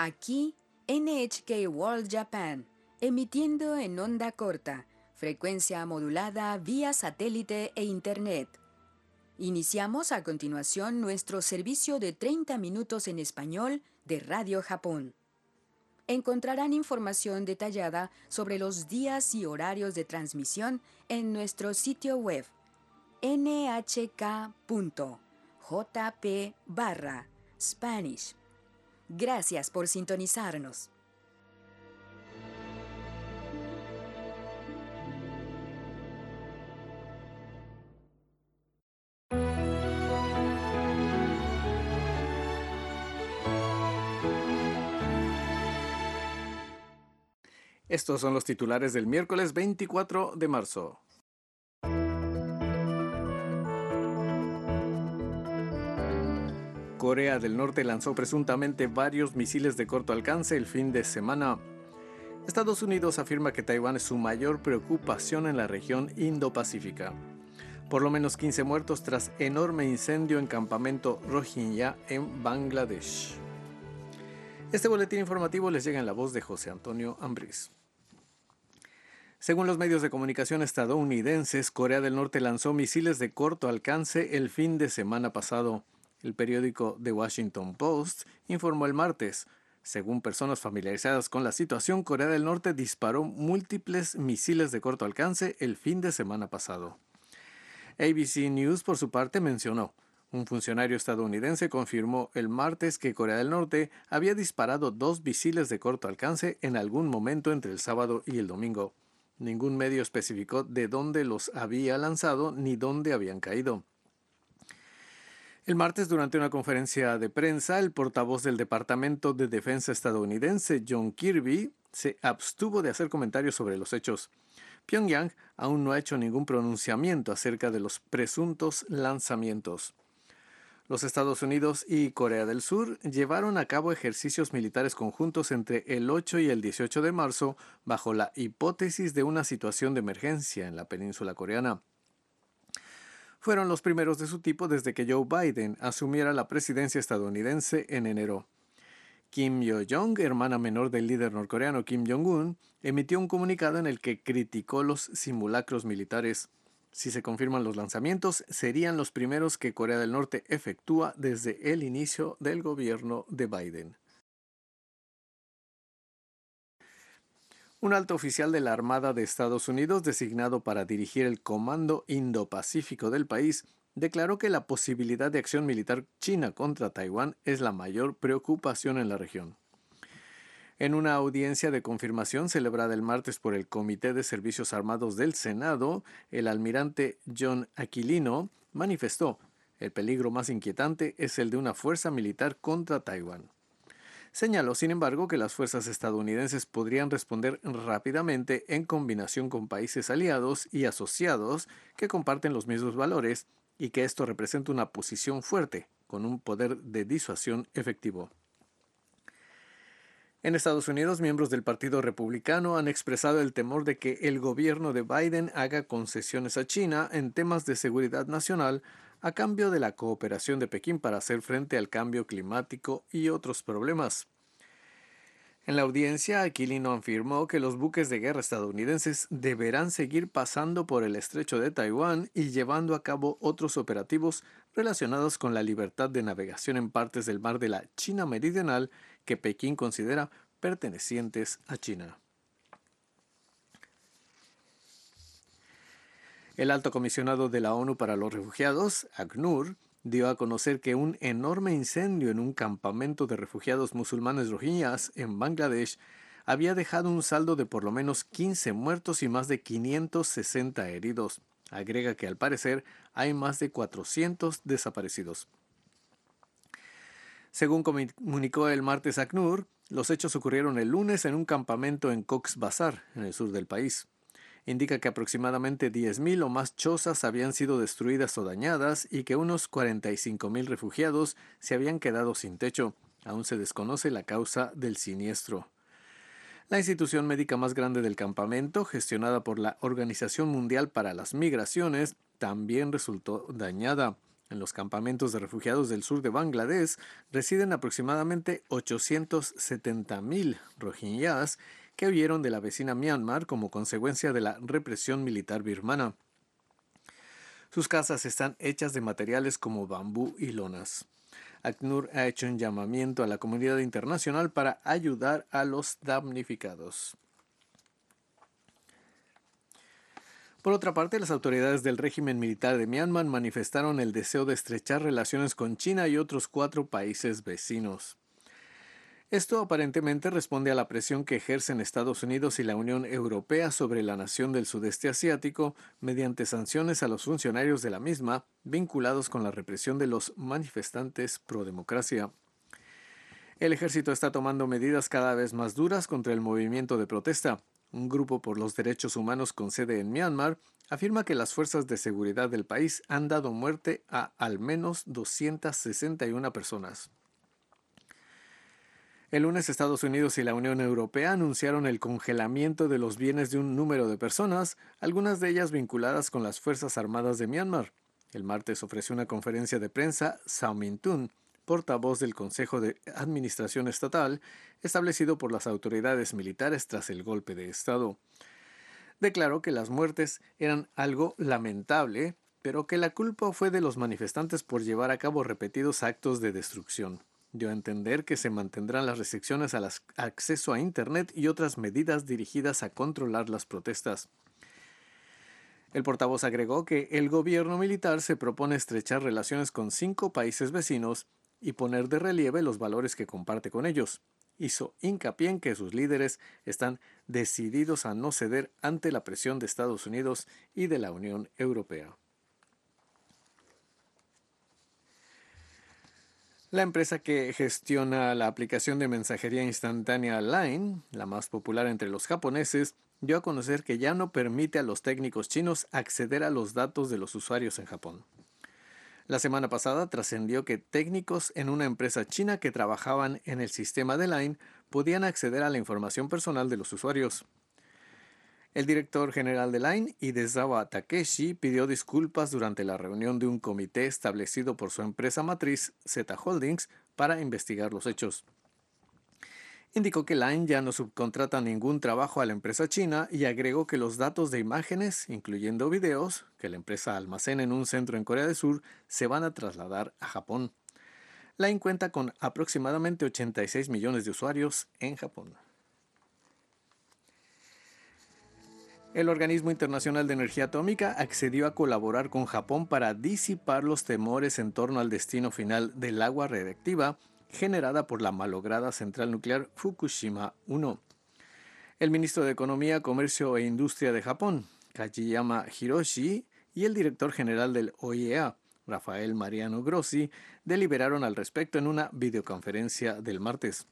Aquí, NHK World Japan, emitiendo en onda corta, frecuencia modulada vía satélite e Internet. Iniciamos a continuación nuestro servicio de 30 minutos en español de Radio Japón. Encontrarán información detallada sobre los días y horarios de transmisión en nuestro sitio web nhk.jp/Spanish. Gracias por sintonizarnos. Estos son los titulares del miércoles 24 de marzo. Corea del Norte lanzó presuntamente varios misiles de corto alcance el fin de semana. Estados Unidos afirma que Taiwán es su mayor preocupación en la región Indo-Pacífica. Por lo menos 15 muertos tras enorme incendio en campamento Rohingya en Bangladesh. Este boletín informativo les llega en la voz de José Antonio Ambriz. Según los medios de comunicación estadounidenses, Corea del Norte lanzó misiles de corto alcance el fin de semana pasado. El periódico The Washington Post informó el martes. Según personas familiarizadas con la situación, Corea del Norte disparó múltiples misiles de corto alcance el fin de semana pasado. ABC News, por su parte, mencionó: un funcionario estadounidense confirmó el martes que Corea del Norte había disparado 2 misiles de corto alcance en algún momento entre el sábado y el domingo. Ningún medio especificó de dónde los había lanzado ni dónde habían caído. El martes, durante una conferencia de prensa, el portavoz del Departamento de Defensa estadounidense, John Kirby, se abstuvo de hacer comentarios sobre los hechos. Pyongyang aún no ha hecho ningún pronunciamiento acerca de los presuntos lanzamientos. Los Estados Unidos y Corea del Sur llevaron a cabo ejercicios militares conjuntos entre el 8 y el 18 de marzo bajo la hipótesis de una situación de emergencia en la península coreana. Fueron los primeros de su tipo desde que Joe Biden asumiera la presidencia estadounidense en enero. Kim Yo-jong, hermana menor del líder norcoreano Kim Jong-un, emitió un comunicado en el que criticó los simulacros militares. Si se confirman los lanzamientos, serían los primeros que Corea del Norte efectúa desde el inicio del gobierno de Biden. Un alto oficial de la Armada de Estados Unidos, designado para dirigir el Comando Indo-Pacífico del país, declaró que la posibilidad de acción militar china contra Taiwán es la mayor preocupación en la región. En una audiencia de confirmación celebrada el martes por el Comité de Servicios Armados del Senado, el almirante John Aquilino manifestó: el peligro más inquietante es el de una fuerza militar contra Taiwán. Señaló, sin embargo, que las fuerzas estadounidenses podrían responder rápidamente en combinación con países aliados y asociados que comparten los mismos valores y que esto representa una posición fuerte, con un poder de disuasión efectivo. En Estados Unidos, miembros del Partido Republicano han expresado el temor de que el gobierno de Biden haga concesiones a China en temas de seguridad nacional a cambio de la cooperación de Pekín para hacer frente al cambio climático y otros problemas. En la audiencia, Aquilino afirmó que los buques de guerra estadounidenses deberán seguir pasando por el estrecho de Taiwán y llevando a cabo otros operativos relacionados con la libertad de navegación en partes del mar de la China Meridional que Pekín considera pertenecientes a China. El alto comisionado de la ONU para los Refugiados, ACNUR, dio a conocer que un enorme incendio en un campamento de refugiados musulmanes rohingyas en Bangladesh había dejado un saldo de por lo menos 15 muertos y más de 560 heridos. Agrega que al parecer hay más de 400 desaparecidos. Según comunicó el martes ACNUR, los hechos ocurrieron el lunes en un campamento en Cox's Bazar, en el sur del país. Indica que aproximadamente 10.000 o más chozas habían sido destruidas o dañadas y que unos 45.000 refugiados se habían quedado sin techo. Aún se desconoce la causa del siniestro. La institución médica más grande del campamento, gestionada por la Organización Mundial para las Migraciones, también resultó dañada. En los campamentos de refugiados del sur de Bangladesh residen aproximadamente 870.000 rohingyas que huyeron de la vecina Myanmar como consecuencia de la represión militar birmana. Sus casas están hechas de materiales como bambú y lonas. ACNUR ha hecho un llamamiento a la comunidad internacional para ayudar a los damnificados. Por otra parte, las autoridades del régimen militar de Myanmar manifestaron el deseo de estrechar relaciones con China y otros 4 países vecinos. Esto aparentemente responde a la presión que ejercen Estados Unidos y la Unión Europea sobre la nación del sudeste asiático mediante sanciones a los funcionarios de la misma vinculados con la represión de los manifestantes pro democracia. El ejército está tomando medidas cada vez más duras contra el movimiento de protesta. Un grupo por los derechos humanos con sede en Myanmar afirma que las fuerzas de seguridad del país han dado muerte a al menos 261 personas. El lunes, Estados Unidos y la Unión Europea anunciaron el congelamiento de los bienes de un número de personas, algunas de ellas vinculadas con las Fuerzas Armadas de Myanmar. El martes ofreció una conferencia de prensa Zaw Min-tun, portavoz del Consejo de Administración Estatal, establecido por las autoridades militares tras el golpe de Estado. Declaró que las muertes eran algo lamentable, pero que la culpa fue de los manifestantes por llevar a cabo repetidos actos de destrucción. Dio a entender que se mantendrán las restricciones al acceso a Internet y otras medidas dirigidas a controlar las protestas. El portavoz agregó que el gobierno militar se propone estrechar relaciones con 5 países vecinos y poner de relieve los valores que comparte con ellos. Hizo hincapié en que sus líderes están decididos a no ceder ante la presión de Estados Unidos y de la Unión Europea. La empresa que gestiona la aplicación de mensajería instantánea Line, la más popular entre los japoneses, dio a conocer que ya no permite a los técnicos chinos acceder a los datos de los usuarios en Japón. La semana pasada trascendió que técnicos en una empresa china que trabajaban en el sistema de Line podían acceder a la información personal de los usuarios. El director general de Line, Idezawa Takeshi, pidió disculpas durante la reunión de un comité establecido por su empresa matriz, Z Holdings, para investigar los hechos. Indicó que Line ya no subcontrata ningún trabajo a la empresa china y agregó que los datos de imágenes, incluyendo videos, que la empresa almacena en un centro en Corea del Sur, se van a trasladar a Japón. Line cuenta con aproximadamente 86 millones de usuarios en Japón. El Organismo Internacional de Energía Atómica accedió a colaborar con Japón para disipar los temores en torno al destino final del agua radiactiva generada por la malograda central nuclear Fukushima 1. El ministro de Economía, Comercio e Industria de Japón, Kajiyama Hiroshi, y el director general del OIEA, Rafael Mariano Grossi, deliberaron al respecto en una videoconferencia del martes.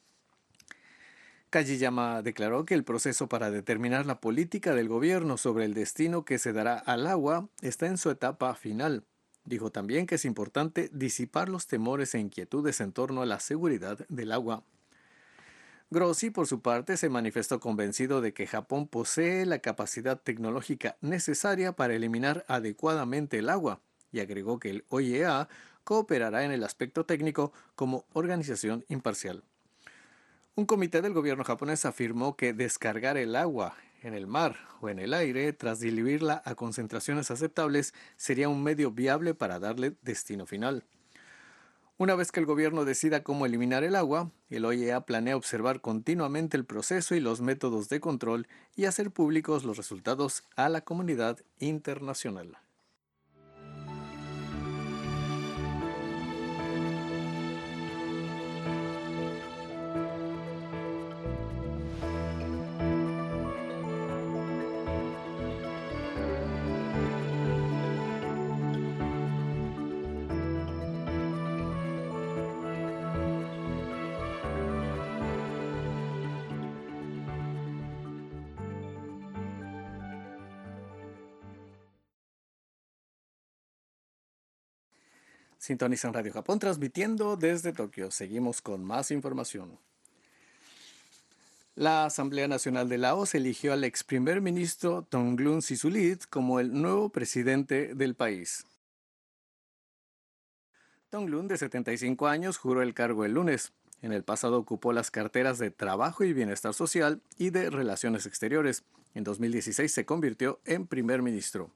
Kajiyama declaró que el proceso para determinar la política del gobierno sobre el destino que se dará al agua está en su etapa final. Dijo también que es importante disipar los temores e inquietudes en torno a la seguridad del agua. Grossi, por su parte, se manifestó convencido de que Japón posee la capacidad tecnológica necesaria para eliminar adecuadamente el agua y agregó que el OIEA cooperará en el aspecto técnico como organización imparcial. Un comité del gobierno japonés afirmó que descargar el agua en el mar o en el aire tras diluirla a concentraciones aceptables sería un medio viable para darle destino final. Una vez que el gobierno decida cómo eliminar el agua, el OIEA planea observar continuamente el proceso y los métodos de control y hacer públicos los resultados a la comunidad internacional. Sintonizan Radio Japón transmitiendo desde Tokio. Seguimos con más información. La Asamblea Nacional de Laos eligió al ex primer ministro Thongloun Sisoulith como el nuevo presidente del país. Tonglun, de 75 años, juró el cargo el lunes. En el pasado ocupó las carteras de Trabajo y Bienestar Social y de Relaciones Exteriores. En 2016 se convirtió en primer ministro.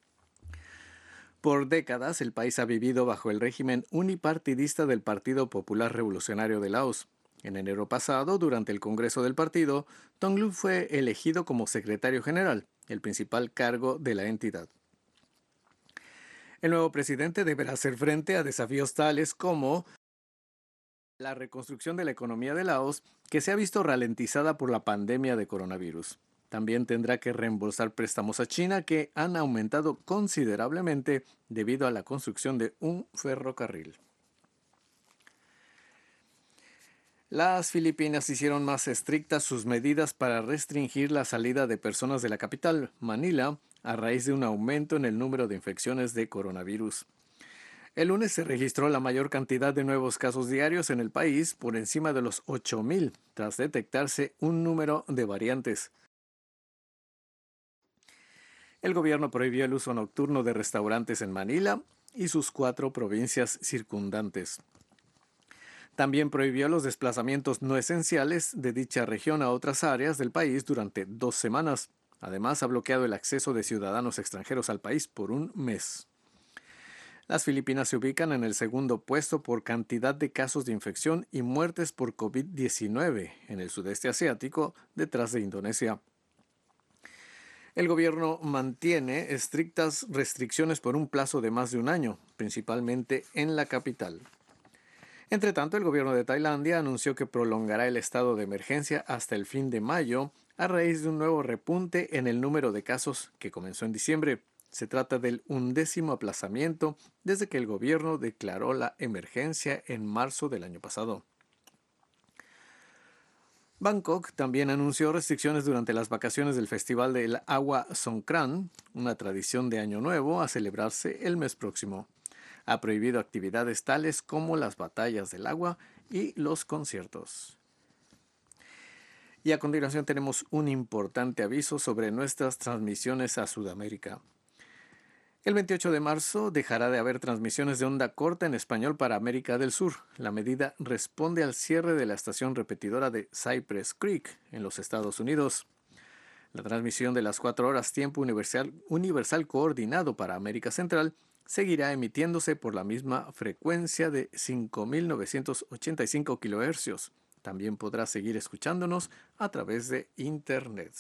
Por décadas, el país ha vivido bajo el régimen unipartidista del Partido Popular Revolucionario de Laos. En enero pasado, durante el Congreso del partido, Tonglun fue elegido como secretario general, el principal cargo de la entidad. El nuevo presidente deberá hacer frente a desafíos tales como la reconstrucción de la economía de Laos, que se ha visto ralentizada por la pandemia de coronavirus. También tendrá que reembolsar préstamos a China que han aumentado considerablemente debido a la construcción de un ferrocarril. Las Filipinas hicieron más estrictas sus medidas para restringir la salida de personas de la capital, Manila, a raíz de un aumento en el número de infecciones de coronavirus. El lunes se registró la mayor cantidad de nuevos casos diarios en el país, por encima de los 8,000, tras detectarse un número de variantes. El gobierno prohibió el uso nocturno de restaurantes en Manila y sus 4 provincias circundantes. También prohibió los desplazamientos no esenciales de dicha región a otras áreas del país durante 2 semanas. Además, ha bloqueado el acceso de ciudadanos extranjeros al país por un mes. Las Filipinas se ubican en el segundo puesto por cantidad de casos de infección y muertes por COVID-19 en el sudeste asiático, detrás de Indonesia. El gobierno mantiene estrictas restricciones por un plazo de más de un año, principalmente en la capital. Entre tanto, el gobierno de Tailandia anunció que prolongará el estado de emergencia hasta el fin de mayo a raíz de un nuevo repunte en el número de casos que comenzó en diciembre. Se trata del 11º aplazamiento desde que el gobierno declaró la emergencia en marzo del año pasado. Bangkok también anunció restricciones durante las vacaciones del Festival del Agua Songkran, una tradición de Año Nuevo a celebrarse el mes próximo. Ha prohibido actividades tales como las batallas del agua y los conciertos. Y a continuación tenemos un importante aviso sobre nuestras transmisiones a Sudamérica. El 28 de marzo dejará de haber transmisiones de onda corta en español para América del Sur. La medida responde al cierre de la estación repetidora de Cypress Creek en los Estados Unidos. La transmisión de las 4 horas tiempo universal coordinado para América Central seguirá emitiéndose por la misma frecuencia de 5.985 kHz. También podrá seguir escuchándonos a través de Internet.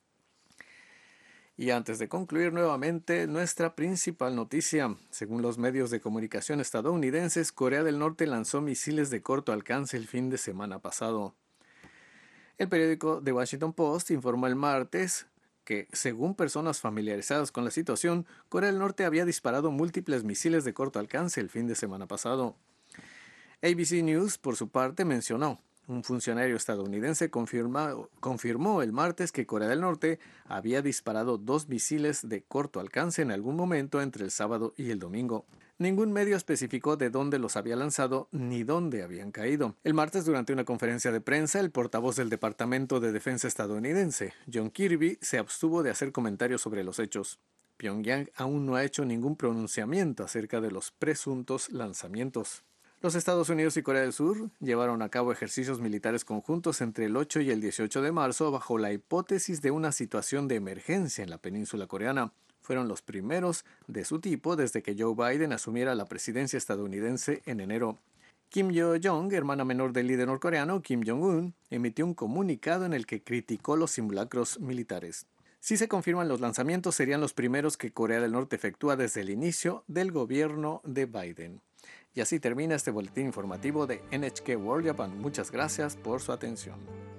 Y antes de concluir nuevamente, nuestra principal noticia. Según los medios de comunicación estadounidenses, Corea del Norte lanzó misiles de corto alcance el fin de semana pasado. El periódico The Washington Post informó el martes que, según personas familiarizadas con la situación, Corea del Norte había disparado múltiples misiles de corto alcance el fin de semana pasado. ABC News, por su parte, mencionó: un funcionario estadounidense confirmó el martes que Corea del Norte había disparado 2 misiles de corto alcance en algún momento entre el sábado y el domingo. Ningún medio especificó de dónde los había lanzado ni dónde habían caído. El martes, durante una conferencia de prensa, el portavoz del Departamento de Defensa estadounidense, John Kirby, se abstuvo de hacer comentarios sobre los hechos. Pyongyang aún no ha hecho ningún pronunciamiento acerca de los presuntos lanzamientos. Los Estados Unidos y Corea del Sur llevaron a cabo ejercicios militares conjuntos entre el 8 y el 18 de marzo bajo la hipótesis de una situación de emergencia en la península coreana. Fueron los primeros de su tipo desde que Joe Biden asumiera la presidencia estadounidense en enero. Kim Yo-jong, hermana menor del líder norcoreano Kim Jong-un, emitió un comunicado en el que criticó los simulacros militares. Si se confirman los lanzamientos, serían los primeros que Corea del Norte efectúa desde el inicio del gobierno de Biden. Y así termina este boletín informativo de NHK World Japan. Muchas gracias por su atención.